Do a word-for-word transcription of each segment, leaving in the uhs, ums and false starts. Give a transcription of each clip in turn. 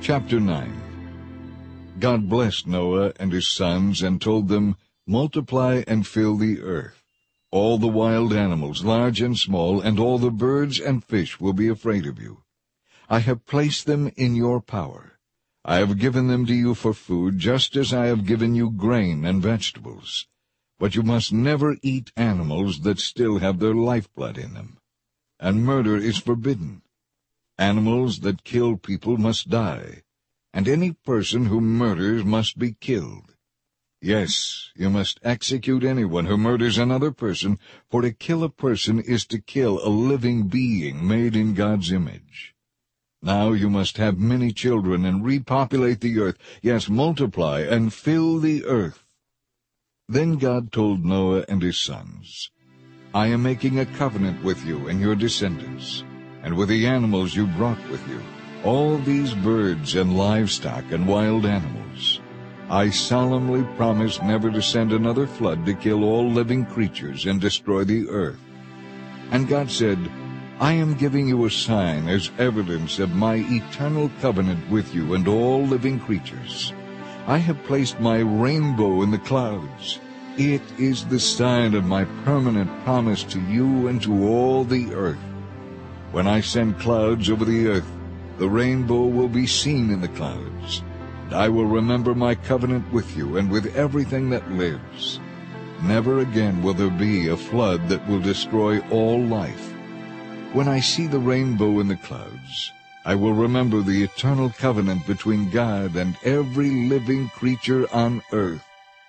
Chapter nine. God blessed Noah and his sons and told them, "Multiply and fill the earth. All the wild animals, large and small, and all the birds and fish will be afraid of you. I have placed them in your power. I have given them to you for food, just as I have given you grain and vegetables. But you must never eat animals that still have their lifeblood in them. And murder is forbidden. Animals that kill people must die, and any person who murders must be killed. Yes, you must execute anyone who murders another person, for to kill a person is to kill a living being made in God's image. Now you must have many children and repopulate the earth, yes, multiply and fill the earth." Then God told Noah and his sons, "I am making a covenant with you and your descendants, and with the animals you brought with you, all these birds and livestock and wild animals. I solemnly promise never to send another flood to kill all living creatures and destroy the earth." And God said, "I am giving you a sign as evidence of my eternal covenant with you and all living creatures. I have placed my rainbow in the clouds. It is the sign of my permanent promise to you and to all the earth. When I send clouds over the earth, the rainbow will be seen in the clouds. And I will remember my covenant with you and with everything that lives. Never again will there be a flood that will destroy all life. When I see the rainbow in the clouds, I will remember the eternal covenant between God and every living creature on earth."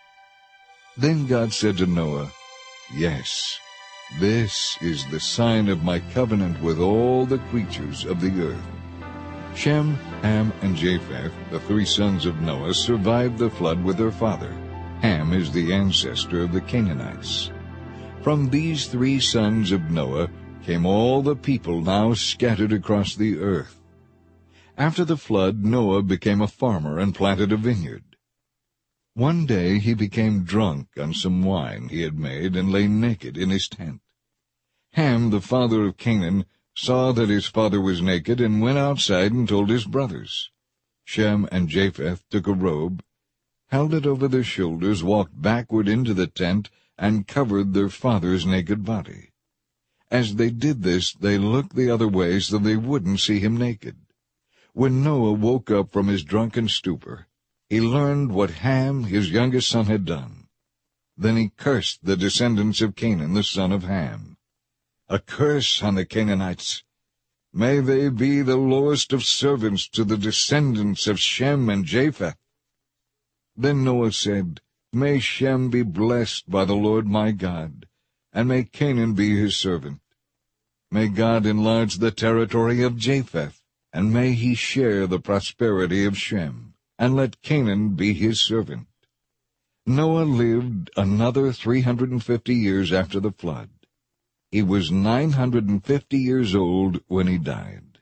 Then God said to Noah, "Yes, this is the sign of my covenant with all the creatures of the earth." Shem, Ham, and Japheth, the three sons of Noah, survived the flood with their father. Ham is the ancestor of the Canaanites. From these three sons of Noah came all the people now scattered across the earth. After the flood, Noah became a farmer and planted a vineyard. One day he became drunk on some wine he had made and lay naked in his tent. Ham, the father of Canaan, saw that his father was naked and went outside and told his brothers. Shem and Japheth took a robe, held it over their shoulders, walked backward into the tent, and covered their father's naked body. As they did this, they looked the other way so they wouldn't see him naked. When Noah woke up from his drunken stupor, he learned what Ham, his youngest son, had done. Then he cursed the descendants of Canaan, the son of Ham. "A curse on the Canaanites! May they be the lowest of servants to the descendants of Shem and Japheth." Then Noah said, "May Shem be blessed by the Lord my God, and may Canaan be his servant. May God enlarge the territory of Japheth, and may he share the prosperity of Shem, and let Canaan be his servant." Noah lived another three hundred and fifty years after the flood. He was nine hundred and fifty years old when he died.